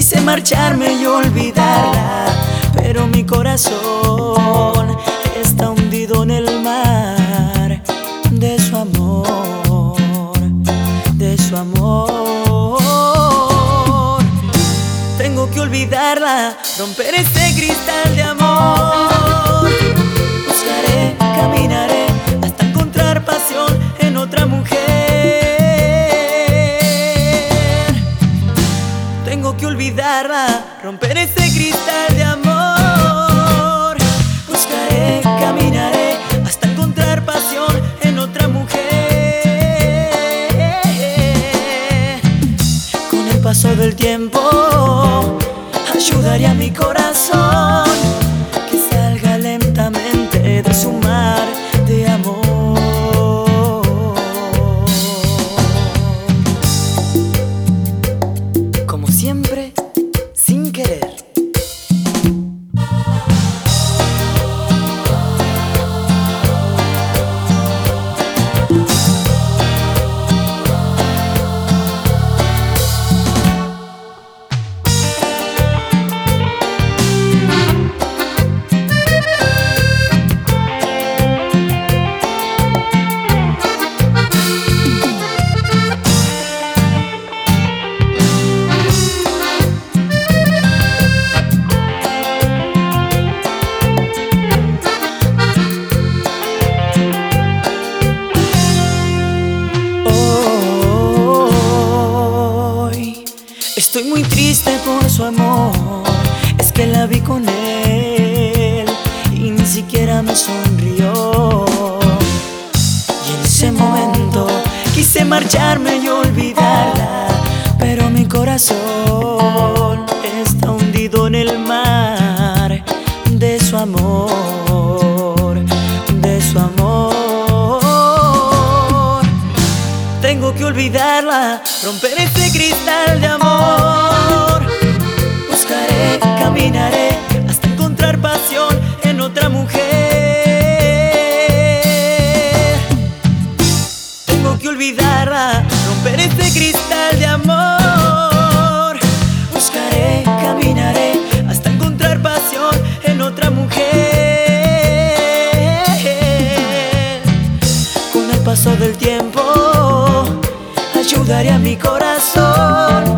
Quise marcharme y olvidarla, pero mi corazón está hundido en el mar de su amor, de su amor. Tengo que olvidarla, romper ese cristal de amor. Buscaré, caminaré hasta encontrar pasión en otra mujer. Tengo que olvidarla, romper ese cristal de amor. Buscaré, caminaré hasta encontrar pasión en otra mujer. Con el paso del tiempo ayudaré a mi corazón que salga lentamente de su mar de amor. Como siempre, sin querer. Estoy muy triste por su amor, es que la vi con él y ni siquiera me sonrió. Y en ese momento quise marcharme y olvidarla, pero mi corazón está hundido en el mar de su amor, de su amor. Tengo que olvidarla, romper ese cristal de amor. Buscaré, caminaré hasta encontrar pasión en otra mujer. Tengo que olvidarla, romper ese cristal de amor. Buscaré, caminaré hasta encontrar pasión en otra mujer. Con el paso del tiempo ayudaré a mi corazón